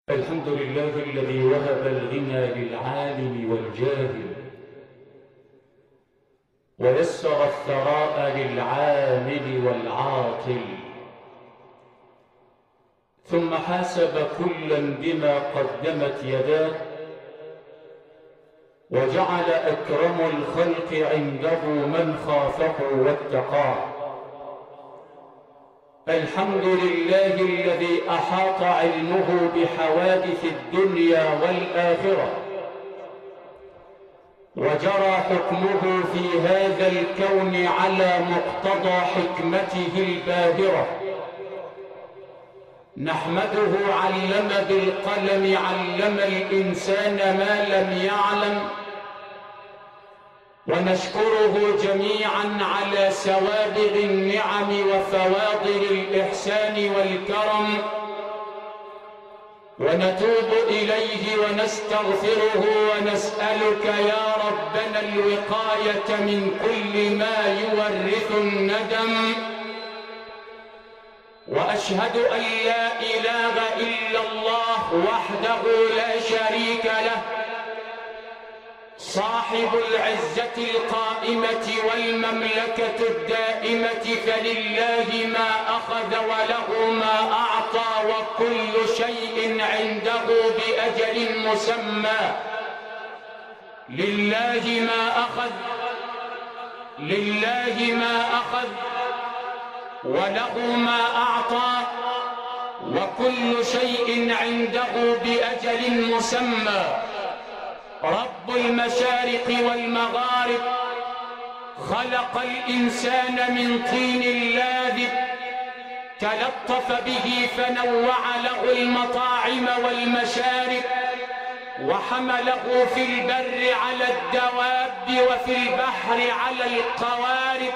الحمد لله الذي وهب الغنى للعالم والجاهل ويسر الثراء للعامل والعاطل، ثم حاسب كلا بما قدمت يداه، وجعل أكرم الخلق عنده من خافه واتقاه. الحمد لله الذي أحاط علمه بحوادث الدنيا والآخرة، وجرى حكمه في هذا الكون على مقتضى حكمته الباهرة. نحمده علم بالقلم، علم الإنسان ما لم يعلم، ونشكره جميعا على سوابغ النعم وفواضل الإحسان والكرم، ونتوب إليه ونستغفره ونسألك يا ربنا الوقاية من كل ما يورث الندم. وأشهد أن لا إله إلا الله وحده لا شريك له، صاحب العزة القائمة والمملكة الدائمة، فلله ما أخذ وله ما أعطى، وكل شيء عنده بأجل مسمى. لله ما أخذ وله ما أعطى، وكل شيء عنده بأجل مسمى. رب المشارق والمغارب خلق الإنسان من طين لاذب، تلطف به فنوع له المطاعم والمشارب، وحمله في البر على الدواب وفي البحر على القوارب.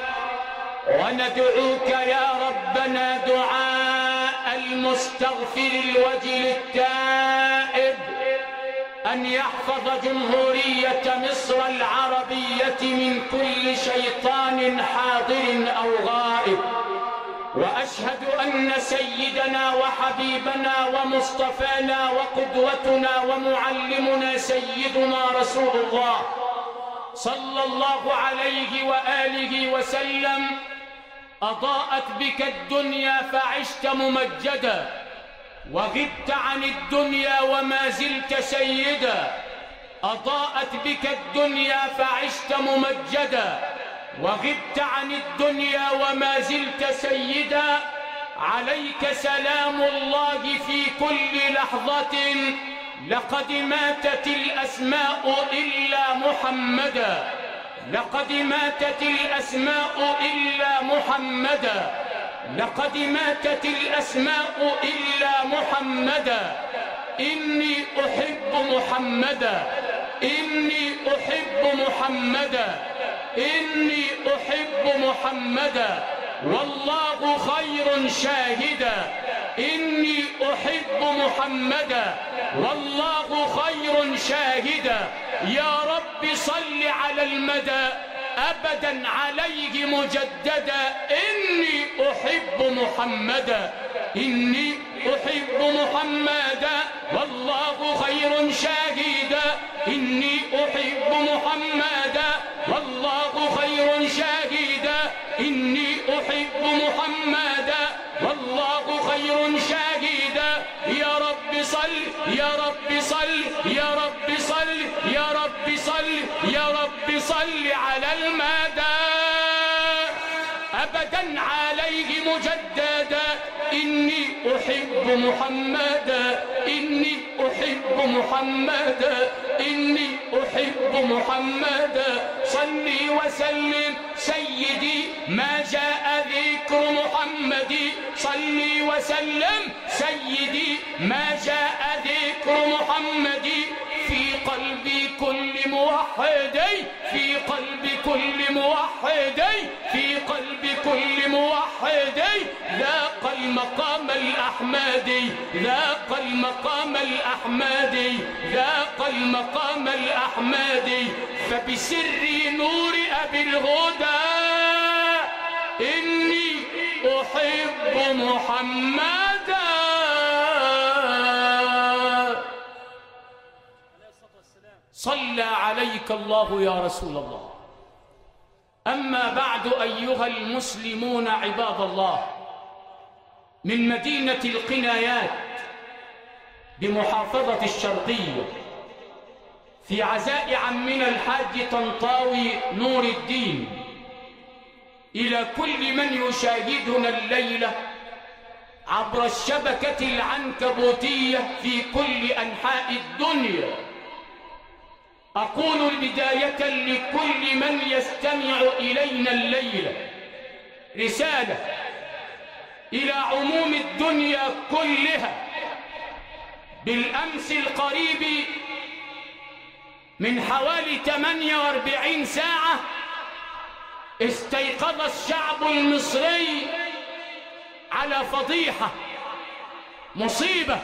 وندعوك يا ربنا دعاء المستغفر الوجل التائب أن يحفظ جمهورية مصر العربية من كل شيطان حاضر أو غائب. وأشهد أن سيدنا وحبيبنا ومصطفانا وقدوتنا ومعلمنا سيدنا رسول الله صلى الله عليه وآله وسلم أضاءت بك الدنيا فعشت ممجدا، وغبت عن الدنيا وما زلت سيدا. أضاءت بك الدنيا فعشت ممجدا، وغبت عن الدنيا وما زلت سيدا. عليك سلام الله في كل لحظة، لقد ماتت الأسماء إلا محمدا، لقد ماتت الأسماء إلا محمدا، لقد ماتت الأسماء إلا محمدا. إني أحب محمدا، إني أحب محمدا، إني أحب محمدا، والله خير شاهدا. إني أحب محمدا والله خير شاهدا. يا رب صل على المدى أبدا عليه مجددا. إني أحب محمدا، إني أحب محمدا والله خير شاهدا. إني أحب محمدا والله خير شاهدا. إني أحب محمدا والله خير شاهدا. يا رب صل، يا رب صل، يا رب صل، يا رب صل، يا رب صل على المدى أبدا عليه مجددا. إني أحب محمدا، إني أحب محمدا، إني أحب محمدا. صلي وسلم سيدي ما جاء ذكر محمد، صلي وسلم سيدي ما جاء ذكر محمد. في قلب كل موحد، في قلب كل موحد، في قلب كل موحد ذاق المقام الأحمدي، ذاق المقام الأحمدي، ذاق المقام الأحمدي. فبسر نور أبي الهدى إني أحب محمدا. صلى عليك الله يا رسول الله. أما بعد أيها المسلمون عباد الله، من مدينة القنايات بمحافظة الشرقية في عزاء عمنا الحاج طنطاوي نور الدين، إلى كل من يشاهدنا الليلة عبر الشبكة العنكبوتية في كل أنحاء الدنيا، أقول بداية لكل من يستمع إلينا الليلة رسالة إلى عموم الدنيا كلها. بالأمس القريب من حوالي 48 ساعة استيقظ الشعب المصري على فضيحة، مصيبة،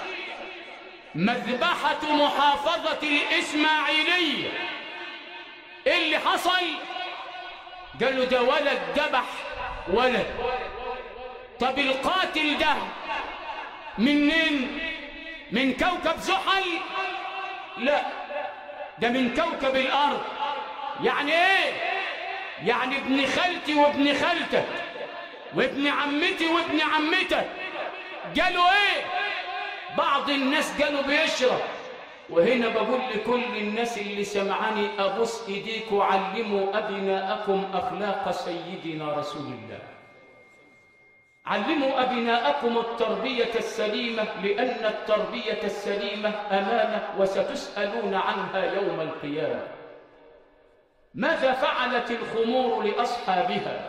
مذبحة محافظة الإسماعيلية. إيه اللي حصل؟ قالوا ده ولد ذبح ولد. طب القاتل ده منين؟ من كوكب زحل؟ لا، ده من كوكب الأرض. يعني إيه؟ يعني ابن خالتي وابن خالتك وابن عمتي وابن عمتك. قالوا إيه؟ بعض الناس قالوا بيشرب. وهنا بقول لكل الناس اللي سمعني أبوس إيديكم، علموا أبناءكم أخلاق سيدنا رسول الله، علموا أبناءكم التربية السليمة، لأن التربية السليمة أمانة وستسألون عنها يوم القيامة. ماذا فعلت الخمور لأصحابها؟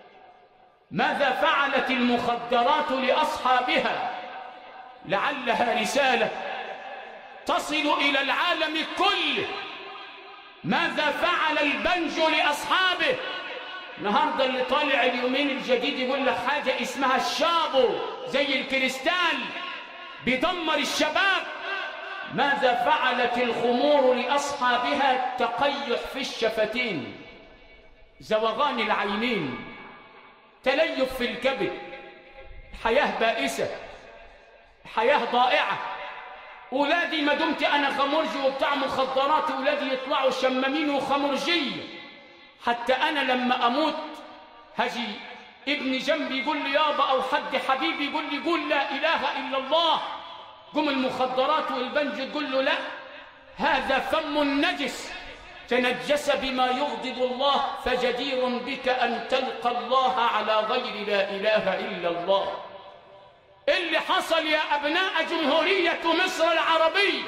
ماذا فعلت المخدرات لأصحابها؟ لعلها رسالة تصل إلى العالم كله. ماذا فعل البنج لأصحابه؟ النهارده اللي طالع اليومين الجديد يقول لك حاجة اسمها الشابو زي الكريستال بيدمر الشباب. ماذا فعلت الخمور لأصحابها؟ تقيح في الشفتين، زوغان العينين، تليف في الكبد، حياة بائسة، حياة ضائعة. أولادي ما دمت أنا خمرجي وبتاع مخدرات، أولادي يطلعوا شمامين وخمرجية. حتى أنا لما أموت هجي ابني جنبي يقول لي يابا، أو حد حبيبي يقول لي قول لا إله إلا الله. قم المخدرات والبنج تقول له لا، هذا فم نجس تنجس بما يغضب الله، فجدير بك أن تلقى الله على غير لا إله إلا الله. اللي حصل يا أبناء جمهورية مصر العربية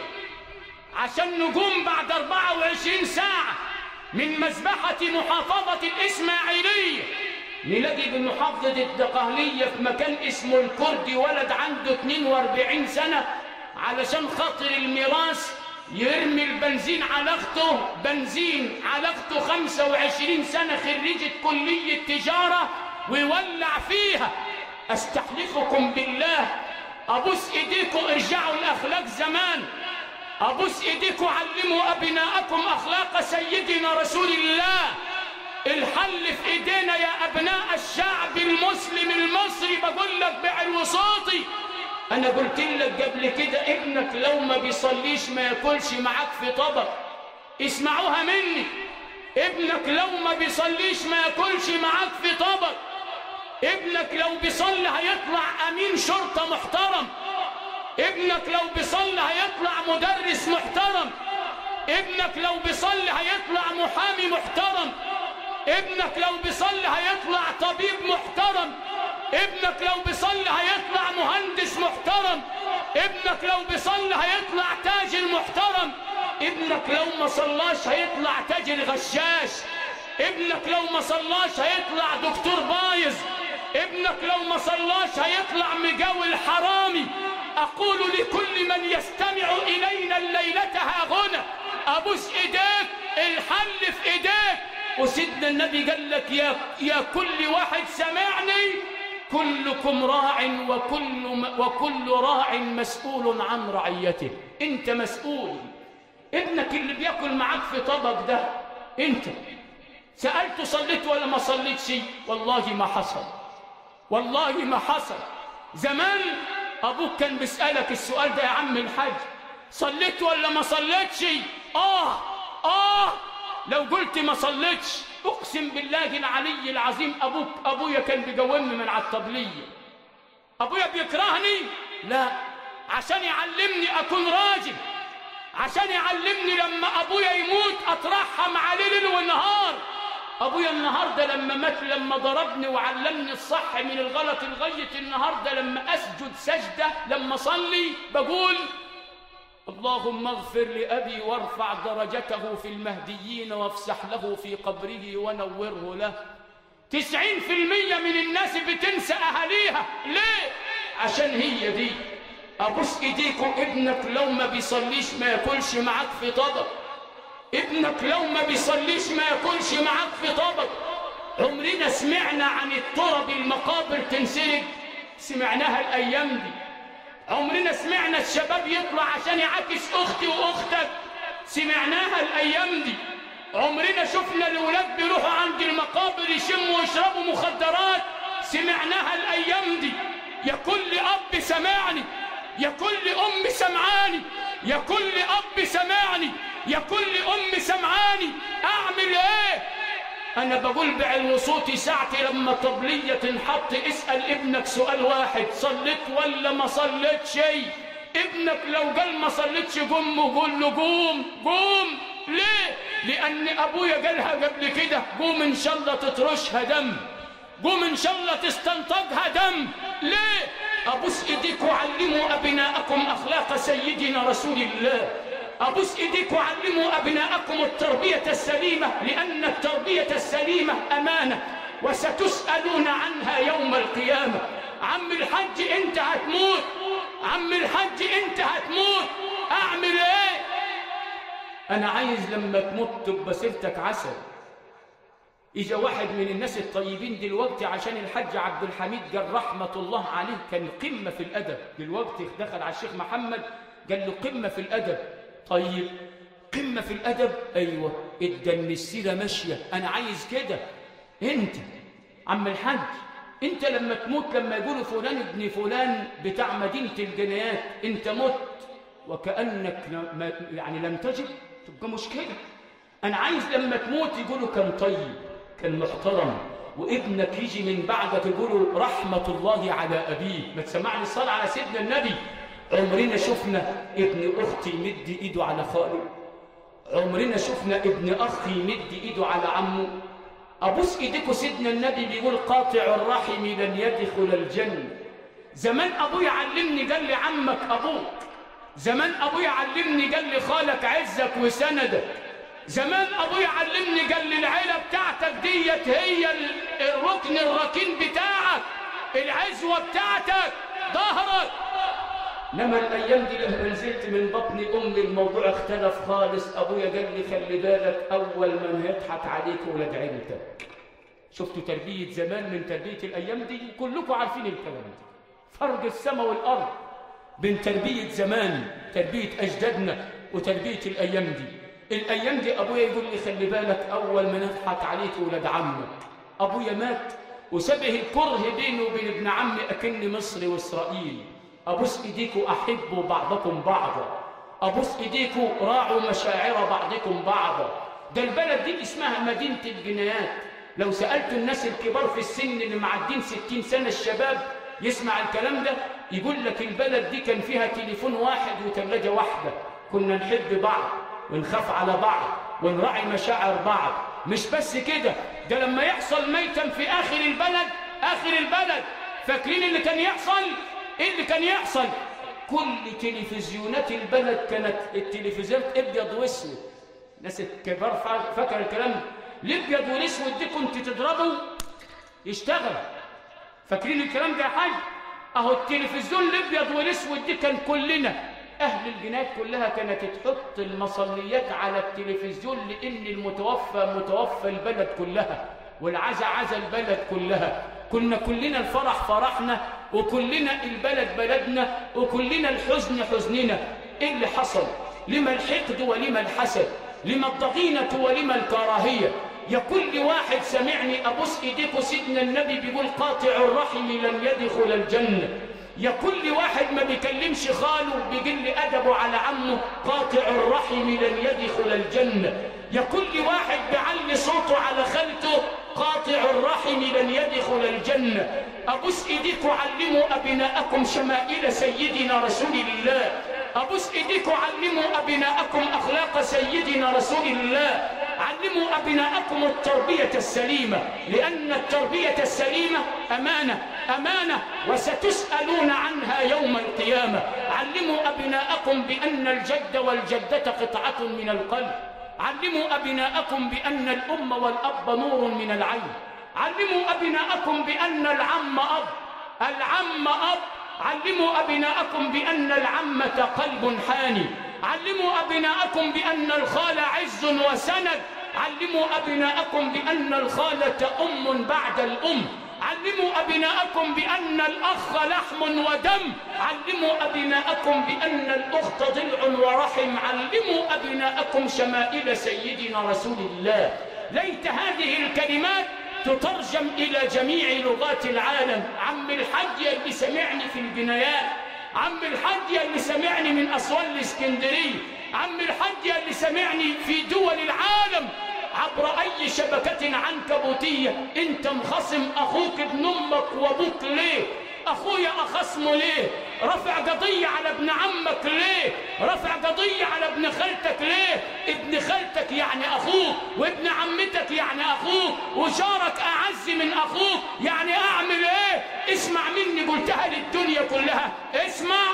عشان نقوم بعد 24 ساعة من مذبحة محافظة الإسماعيلية نلاقي بمحافظة الدقهلية في مكان اسمه الكردي ولد عنده 42 سنة علشان خاطر الميراث يرمي البنزين على أخته، بنزين على أخته 25 سنة خريجة كلية تجارة، ويولع فيها. أستحلفكم بالله، أبوس إيديكم ارجعوا لأخلاق زمان، أبوس إيديكم علموا أبناءكم أخلاق سيدنا رسول الله. الحل في إيدينا يا أبناء الشعب المسلم المصري. بقول لك بعلو صوتي، أنا قلت لك قبل كده ابنك لو ما بيصليش ما ياكلش معاك في طبق. اسمعوها مني، ابنك لو ما بيصليش ما ياكلش معاك في طبق. ابنك لو بيصلي هيطلع أمين شرطة محترم. ابنك لو بيصلي هيطلع مدرس محترم. ابنك لو بيصلي هيطلع محامي محترم. ابنك لو بيصلي هيطلع طبيب محترم. ابنك لو بيصلي هيطلع مهندس محترم. ابنك لو بيصلي هيطلع تاجر محترم. ابنك لو ما صلاش هيطلع تاجر غشاش. ابنك لو ما صلاش هيطلع دكتور بايظ. ابنك لو ما صلاش هيطلع مجاول حرامي. أقول لكل من يستمع إلينا الليلة ها هنا، أبوس إيديك، الحل في إيديك. وسيدنا النبي قال لك يا كل واحد سمعني، كلكم راع وكل راع مسؤول عن رعيته. انت مسؤول. ابنك اللي بياكل معاك في طبق ده انت سألته صليت ولا ما صليتش؟ والله ما حصل، والله ما حصل. زمان ابوك كان بيسألك السؤال ده يا عم الحاج، صليت ولا ما صليتش؟ لو قلت ما صليتش اقسم بالله العلي العظيم ابويا كان بيقومني من على الطبليه. ابويا بيكرهني؟ لا، عشان يعلمني اكون راجل، عشان يعلمني لما ابويا يموت اترحم عليه ليل ونهار. ابويا النهارده لما مات، لما ضربني وعلمني الصح من الغلط، لغايه النهارده لما اسجد سجده لما اصلي بقول اللهم اغفر لأبي وارفع درجته في المهديين وافسح له في قبره ونوره له. 90% من الناس بتنسى أهاليها. ليه؟ عشان هي دي. أبوس إيديكم، ابنك لو ما بيصليش ما ياكلش معاك في طبق. ابنك لو ما بيصليش ما ياكلش معاك في طبق. عمرنا سمعنا عن التراب المقابر تنسرق؟ سمعناها الأيام دي. عمرنا سمعنا الشباب يطلع عشان يعاكس اختي واختك؟ سمعناها الايام دي. عمرنا شفنا الاولاد بيروحوا عند المقابر يشموا ويشربوا مخدرات؟ سمعناها الايام دي. يا كل اب سمعني، يا كل ام سمعاني، يا كل اب سمعني، يا كل ام سمعاني، اعمل ايه؟ أنا بقول بعلو صوتي ساعتي لما طبلية تنحط اسأل ابنك سؤال واحد: صليت ولا ما صليت شيء؟ ابنك لو قال ما صليتش قوم وقول له قوم قوم. ليه؟ لأن أبويا قالها قبل كده: قوم إن شاء الله تترشها دم، قوم إن شاء الله تستنطقها دم. ليه؟ أبوس إيديك وعلموا أبناءكم أخلاق سيدنا رسول الله. أبوس إيديك وعلموا أبناءكم التربية السليمة، لأن التربية السليمة أمانة وستسألون عنها يوم القيامة. عم الحج أنت هتموت، عم الحج أنت هتموت، أعمل إيه؟ أنا عايز لما تموت تبقى سيرتك عسل. إجا واحد من الناس الطيبين دلوقتي عشان الحج عبد الحميد قال رحمة الله عليه كان قمة في الأدب، دلوقتي دخل على الشيخ محمد قال له قمة في الأدب. طيب قمة في الأدب، أيوة، إدن السيرة ماشية. أنا عايز كده. أنت عم الحج، أنت لما تموت، لما يقولوا فلان ابن فلان بتاع مدينة الجنايات أنت مت وكأنك يعني لم تجد، تبقى مشكلة. أنا عايز لما تموت يقولوا كان طيب، كان محترم، وابنك يجي من بعدك يقولوا رحمة الله على أبيه. ما تسمعني الصلاة على سيدنا النبي. عمرنا شفنا ابن أختي يمد إيده على خاله؟ عمرنا شفنا ابن أخي يمد إيده على عمه؟ أبوس إيديكوا سيدنا النبي بيقول قاطع الرحم لن يدخل الجنة. زمان أبويا علمني قال لي عمك أبوك، زمان أبويا علمني قال لي خالك عزك وسندك، زمان أبويا علمني قال لي العيلة بتاعتك ديت هي الركن الركين بتاعك، العزوة بتاعتك، ظهرك. إنما الأيام دي لما نزلت من بطن أمي الموضوع اختلف خالص. أبويا قال لي خلي بالك أول من هيضحك عليك ولاد عيلتك. شفتوا تربية زمان من تربية الأيام دي؟ كلكم عارفين الكلام ده. فرق السماء والأرض بين تربية زمان، تربية أجدادنا، وتربية الأيام دي. الأيام دي أبويا يقول لي خلي بالك أول من يضحك عليك ولاد عمك. أبويا مات وسبه الكره بينه وبين ابن عمي أكن مصر وإسرائيل. أبوس إيديكوا أحبوا بعضكم بعضا، أبوس إيديكوا راعوا مشاعر بعضكم بعضا. ده البلد دي اسمها مدينة الجنايات. لو سألت الناس الكبار في السن اللي معدين 60 سنة، الشباب يسمع الكلام ده يقول لك البلد دي كان فيها تليفون واحد وثلاجة واحدة، كنا نحب بعض ونخاف على بعض ونراعي مشاعر بعض. مش بس كده، ده لما يحصل ميتم في آخر البلد، آخر البلد، فاكرين اللي كان يحصل؟ إيه اللي كان يحصل؟ كل تلفزيونات البلد كانت التلفزيونات ابيض واسود. الناس الكبار فاكر الكلام ده. الابيض والاسود دي كنت تضربه يشتغل. فاكرين الكلام ده يا حاج؟ اهو التلفزيون الابيض والاسود دي كان كلنا اهل الجنات كلها كانت تحط المصليات على التلفزيون، لان المتوفى متوفى البلد كلها والعزا عزا البلد كلها. كنا كلنا الفرح فرحنا، وكلنا البلد بلدنا، وكلنا الحزن حزننا. ايه اللي حصل؟ لما الحقد ولما الحسد؟ لما الضغينة ولما الكراهية؟ يا كل واحد سمعني أبوس إيديكوا سيدنا النبي بيقول قاطع الرحم لن يدخل الجنة. يا كل واحد ما بيكلمش خاله بيقل أدبه على عمه عنه قاطع الرحم لن يدخل الجنة. يا كل واحد بيعلي صوته على خالته قاطع الرحم لن يدخل الجنة. أبوس إيديكم علموا أبناءكم شمائل سيدنا رسول الله. أبوس إيديكم علموا أبناءكم أخلاق سيدنا رسول الله. علموا أبناءكم التربية السليمة، لأن التربية السليمة أمانة وستسألون عنها يوم القيامة. علموا أبناءكم بأن الجد والجدة قطعة من القلب. علموا أبناءكم بأن الأم والأب نور من العين. علموا أبناءكم بأن العم أب. علموا أبناءكم بأن العمة قلب حاني. علموا أبناءكم بأن الخال عز وسند. علموا أبناءكم بأن الخالة أم بعد الأم. علموا أبناءكم بأن الأخ لحم ودم. علموا أبناءكم بأن الأخت ضلع ورحم. علموا أبناءكم شمائل سيدنا رسول الله. ليت هذه الكلمات تترجم إلى جميع لغات العالم. عم الحاج اللي سمعني في الجنايات، عم الحاج اللي سمعني من أسوان الإسكندرية، عم الحاج اللي سمعني في دول العالم عبر أي شبكة عنكبوتية، أنت مخصم أخوك ابن أمك وأبوك ليه؟ أخويا أخصمه ليه؟ رفع قضية على ابن عمك ليه؟ رفع قضية على ابن خالتك ليه؟ ابن خالتك يعني أخوك، وابن عمتك يعني أخوك، وجارك أعز من أخوك، يعني أعمل إيه؟ اسمع مني، قلتها للدنيا كلها، اسمع.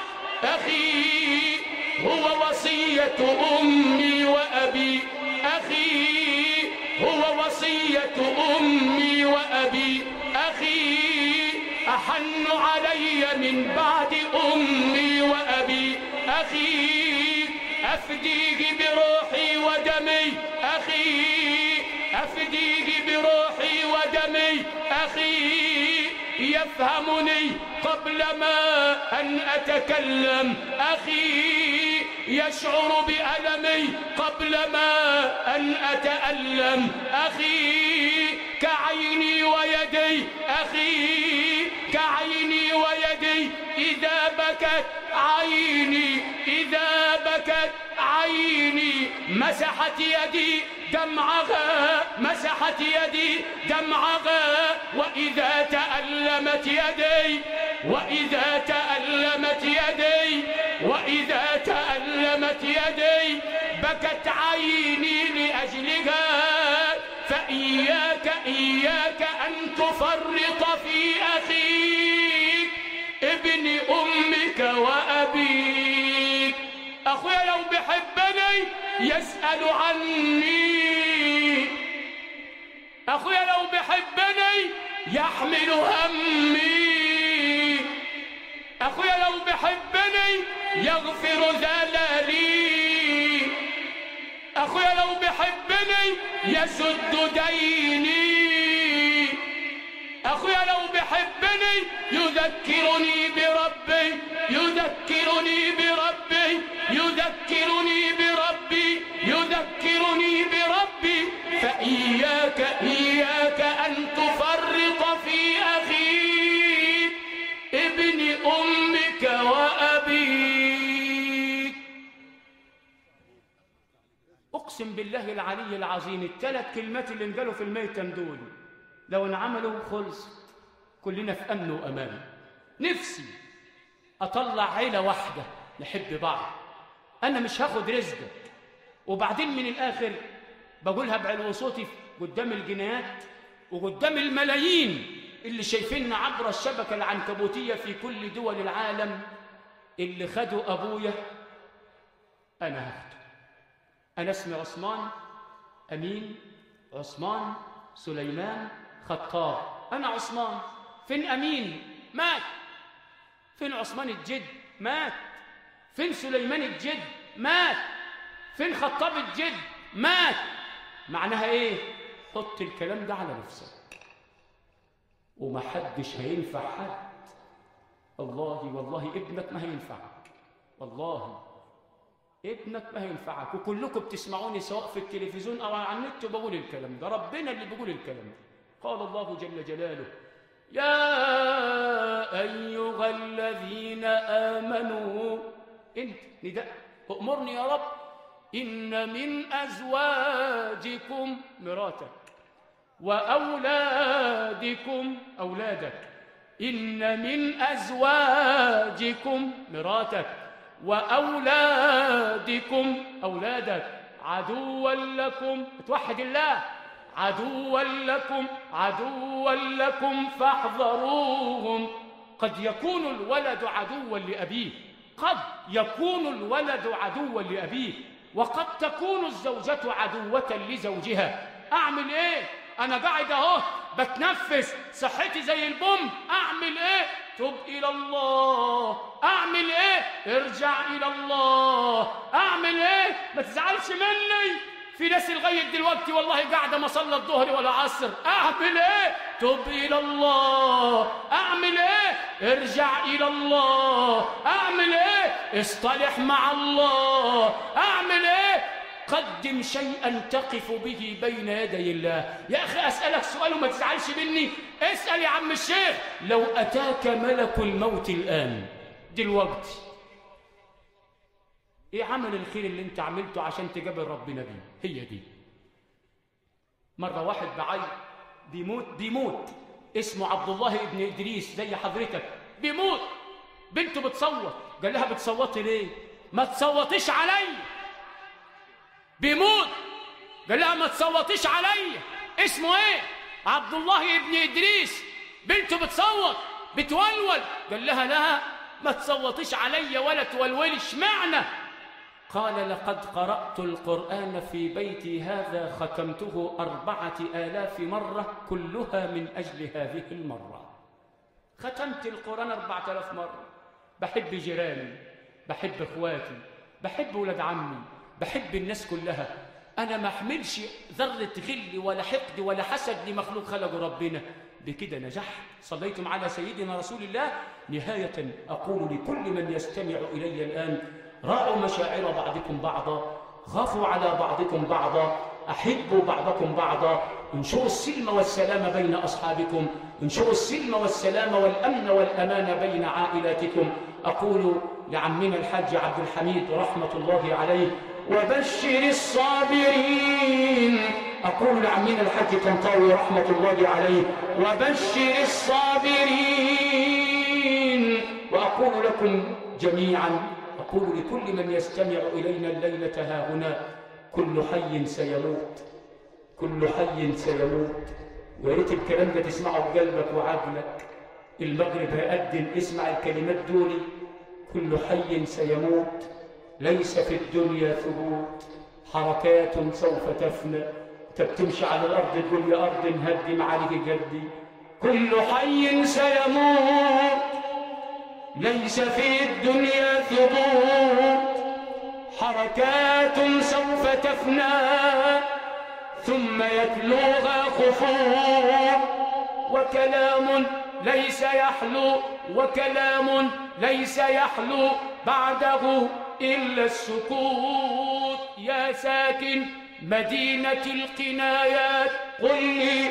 أخي هو وصية أمي وأبي، أخي هو وصية أمي وأبي، أخي أحن علي من بعد أمي وأبي، أخي أفديه بروحي ودمي، أخي أفديه بروحي ودمي، أخي يفهمني قبل ما أن أتكلم، أخي يشعر بألمي قبل ما أن أتألم، أخي كعيني ويدي، أخي كعيني ويدي، إذا بكت عيني، إذا بكت عيني مسحت يدي دمعها، مسحت يدي دمعها، وإذا تألمت يدي، وإذا تألمت يدي، وإذا تألمت يدي بكت عيني لأجلها، فإياك إياك أن تفرط في أخيك ابن أمك وأبيك. أخويا لو بحبني يسأل عني، أخويا لو بحبني يحمل همي، أخويا لو بحبني يغفر زلالي، أخويا لو بحبني يسد ديني، أخويا لو بحبني يذكرني بربي، يذكرني بربي، يذكرني بربي، يذكرني بربي، فإياك إياك أن تفرط في أخيك ابن أمك وأبيك. أقسم بالله العلي العظيم الثلاث كلمات اللي انقالوا في الميتم دول لو انعملوا خلص كلنا في أمن وأمان. نفسي أطلع عيلة واحدة نحب بعض، أنا مش هاخد رزقك. وبعدين من الآخر بقولها بعلو صوتي قدام الجنايات وقدام الملايين اللي شايفيننا عبر الشبكة العنكبوتية في كل دول العالم، اللي خدوا أبويا أنا هاخده. أنا اسمي عثمان أمين عثمان سليمان خطاب، أنا عثمان. فين أمين؟ مات. فين عثمان الجد؟ مات. فين سليمان الجد؟ مات. فين خطاب الجد؟ مات. معناها إيه؟ حط الكلام ده على نفسك ومحدش هينفع حد. والله ابنك ما هينفعك، والله ابنك ما هينفعك. وكلكم بتسمعوني سواء في التلفزيون أو على النت بقول الكلام ده، ربنا اللي بيقول الكلام ده. قال الله جل جلاله: يا أيها الذين آمنوا، انت نداء أؤمرني يا رب. إن من أزواجكم مراتك وأولادكم أولادك. إن من أزواجكم مراتك وأولادكم أولادك عدوا لكم. توحد الله. عدوا لكم فاحذروهم. قد يكون الولد عدوا لأبيه، قد يكون الولد عدوا لأبيه، وقد تكون الزوجة عدوة لزوجها. أعمل إيه؟ أنا قاعد أهو بتنفس، صحتي زي البوم، أعمل إيه؟ تب إلى الله. أعمل إيه؟ ارجع إلى الله. أعمل إيه؟ ما تزعلش مني، في ناس لغاية دلوقتي والله قاعدة ما صلى الظهر ولا عصر. أعمل إيه؟ تب إلى الله. أعمل إيه؟ ارجع إلى الله. أعمل إيه؟ اصطلح مع الله. أعمل إيه؟ قدم شيئا تقف به بين يدي الله. يا أخي أسألك سؤال وما تزعلش مني، اسأل يا عم الشيخ، لو أتاك ملك الموت الآن دلوقتي، إيه عمل الخير اللي أنت عملته عشان تقابل ربنا بيه؟ هي دي. مرة واحد بعيط بيموت اسمه عبد الله ابن إدريس زي حضرتك، بيموت، بنته بتصوت، قال لها بتصوتي ليه؟ ما تصوتيش علي. بيموت، قال لها ما تصوتيش علي. اسمه ايه؟ عبد الله ابن إدريس. بنته بتصوت بتولول، قال لها لا ما تصوتيش علي ولا تولولي. اشمعنى؟ قال لقد قرأت القرآن في بيتي هذا ختمته 4000 مرة كلها من أجل هذه المرة. ختمت القرآن 4000 مرة. بحب جيراني، بحب اخواتي، بحب ولاد عمي، بحب الناس كلها. أنا ما احملش ذرة غل ولا حقد ولا حسد لمخلوق خلقه ربنا. بكده نجحت. صليتم على سيدنا رسول الله. نهاية أقول لكل من يستمع إلي الآن: راعوا مشاعر بعضكم بعضا، خافوا على بعضكم بعضا، أحبوا بعضكم بعضا، انشروا السلم والسلام بين أصحابكم، انشروا السلم والسلام والأمن والأمان بين عائلاتكم. أقول لعمنا الحاج عبد الحميد رحمة الله عليه: وبشر الصابرين. أقول لعمنا الحاج طنطاوي رحمة الله عليه: وبشر الصابرين. وأقول لكم جميعا، أقول لكل من يستمع إلينا الليلة هاهنا: كل حي سيموت، كل حي سيموت. ويا ريت الكلام ده تسمعه بقلبك وعقلك. المغرب هيأذن، اسمع الكلمات دول: كل حي سيموت، ليس في الدنيا ثبوت، حركات سوف تفنى. انت بتمشي على الأرض تقول يا أرض انهدم عليك جدي. كل حي سيموت، ليس في الدنيا ثبوت، حركات سوف تفنى ثم يتلوها خفوت. وكلام ليس يحلو، وكلام ليس يحلو بعده إلا السكوت. يا ساكن مدينة القنايات، قل لي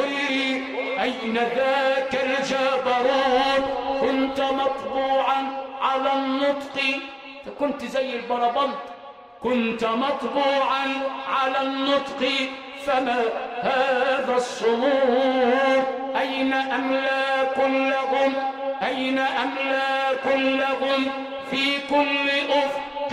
أين ذاك الجبروت؟ كنت مطبوعا على النطق، كنت زي البربنط، كنت مطبوعا على النطق، فما هذا الصمود؟ أين أملاك لهم؟ أين أملاك لهم؟ في كل أفق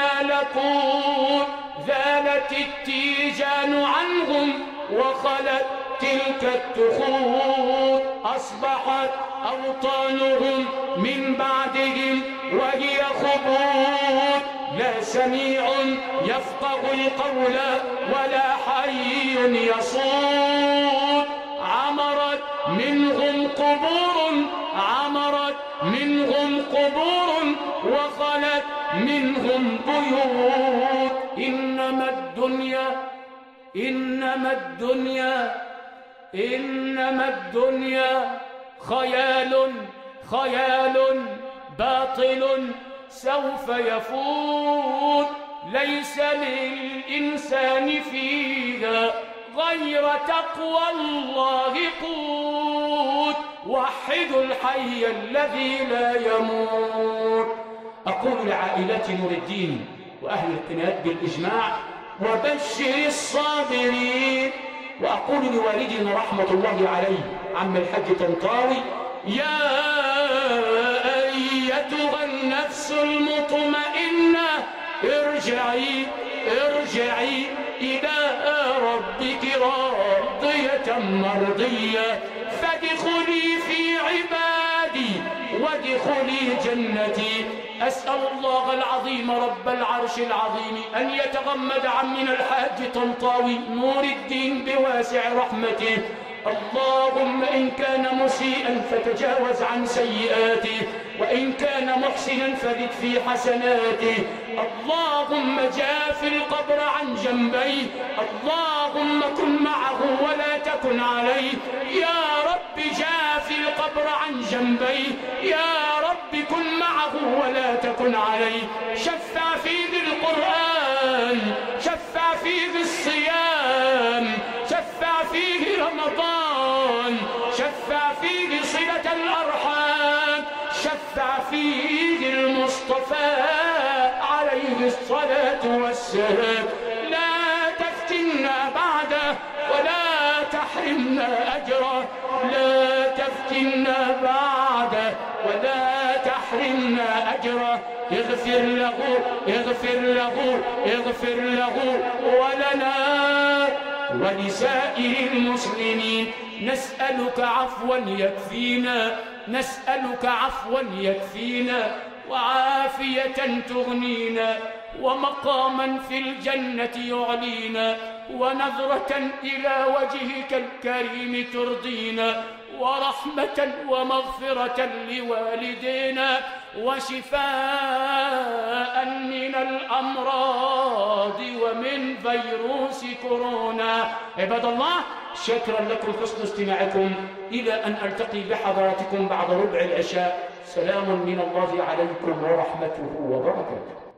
ملكوت. ذالت التيجان عنهم وخلت تلك التخوت. أصبحت أوطانهم من بعدهم وهي خبوت. لا سميع يفقه القول ولا حي يصوت. عمرت منهم قبور، عمرت منهم قبور، وخلت منهم بيوت. إنما الدنيا، إنما الدنيا، إنما الدنيا خيال، خيال باطل سوف يفوت. ليس للإنسان فيها غير تقوى الله قوت. وحدوا الحي الذي لا يموت. أقول لعائلة نور الدين وأهل القناة بالإجماع. وبشر الصابرين. وأقول لوالدنا رحمة الله عليه عم الحاج طنطاوي: يا أيتها النفس المطمئنة ارجعي إلى ربك راضية مرضية فادخلي في عبادي وادخلي جنتي. أسأل الله العظيم رب العرش العظيم أن يتغمد عمنا الحاج طنطاوي نور الدين بواسع رحمته. اللهم إن كان مسيئا فتجاوز عن سيئاته، وإن كان محسنا فزد في حسناته. اللهم جاف القبر عن جنبيه، اللهم كن معه ولا تكن عليه. يا رب جاف القبر عن جنبيه، يا رب كن معه ولا تكن عليه. شفع فيه القرآن، شفع فيه الصيام، شفع فيه رمضان، شفع فيه صلة الأرحام، شفع فيه المصطفى عليه الصلاة والسلام. لا تفتنا بعده ولا تحرمنا أجره، لا تفتنا بعده ولا تحرمنا أجره. اغفر له اغفر له اغفر له ولنا ولسائر المسلمين. نسألك عفوا يكفينا، نسألك عفوا يكفينا، وعافية تغنينا، ومقاما في الجنة يعلينا، ونظرة إلى وجهك الكريم ترضينا، ورحمة ومغفرة لوالدينا، وشفاء من الأمراض ومن فيروس كورونا. عباد الله، شكرا لكم حسن استماعكم. إلى أن ألتقي بحضراتكم بعد ربع العشاء. سلام من الله عليكم ورحمته وبركاته.